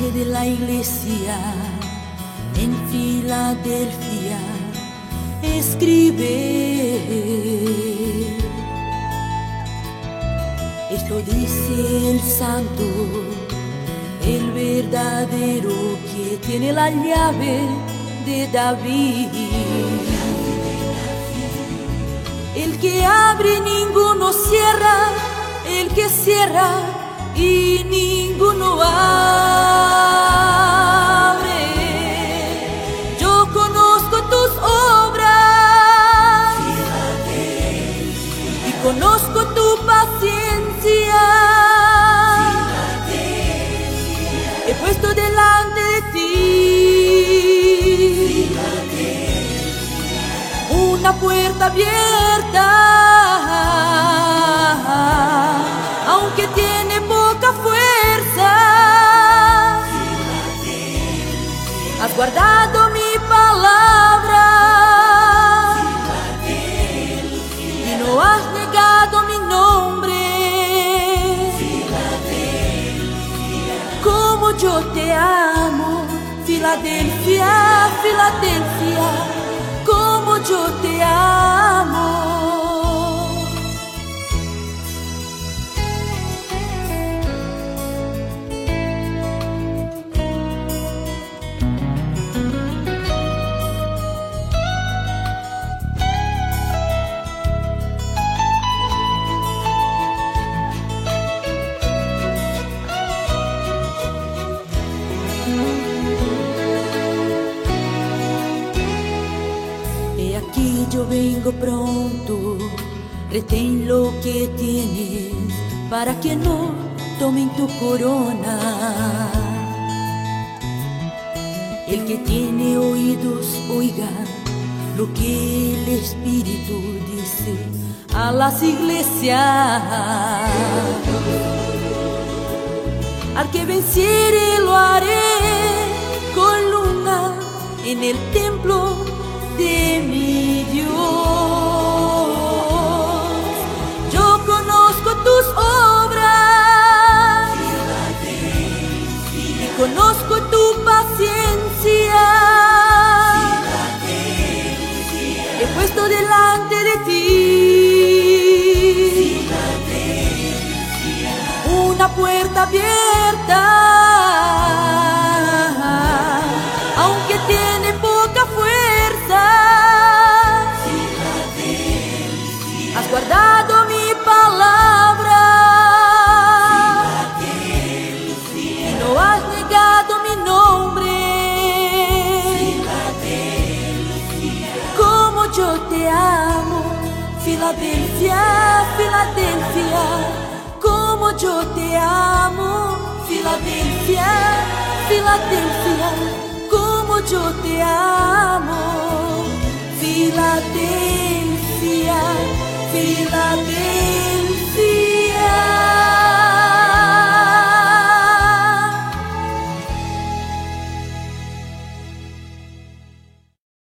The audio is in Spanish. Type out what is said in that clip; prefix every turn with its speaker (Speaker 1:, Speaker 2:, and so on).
Speaker 1: de la iglesia en Filadelfia escribe: esto dice el santo, el verdadero, que tiene la llave de David. El que abre ninguno cierra, el que cierra y ninguno abre. Yo conozco tus obras y conozco tu paciencia. He puesto delante de ti una puerta abierta, aunque tiene poca fuerza. Has guardado mi palabra y no has negado mi nombre. Como yo te amo, Filadelfia, Filadelfia, como yo te amo. Aquí yo vengo pronto, retén lo que tienes para que no tomen tu corona. El que tiene oídos oiga lo que el Espíritu dice a las iglesias. Al que venciere lo haré columna en el templo de mi Dios. Yo conozco tus obras y conozco tu paciencia. He puesto delante de ti una puerta abierta, aunque tiene poca fuerza. Has guardado mi palabra y no has negado mi nombre. Como yo te amo, Filadelfia, Filadelfia, como yo te amo, Filadelfia, Filadelfia, como yo te amo, Filadelfia, Filadelfia.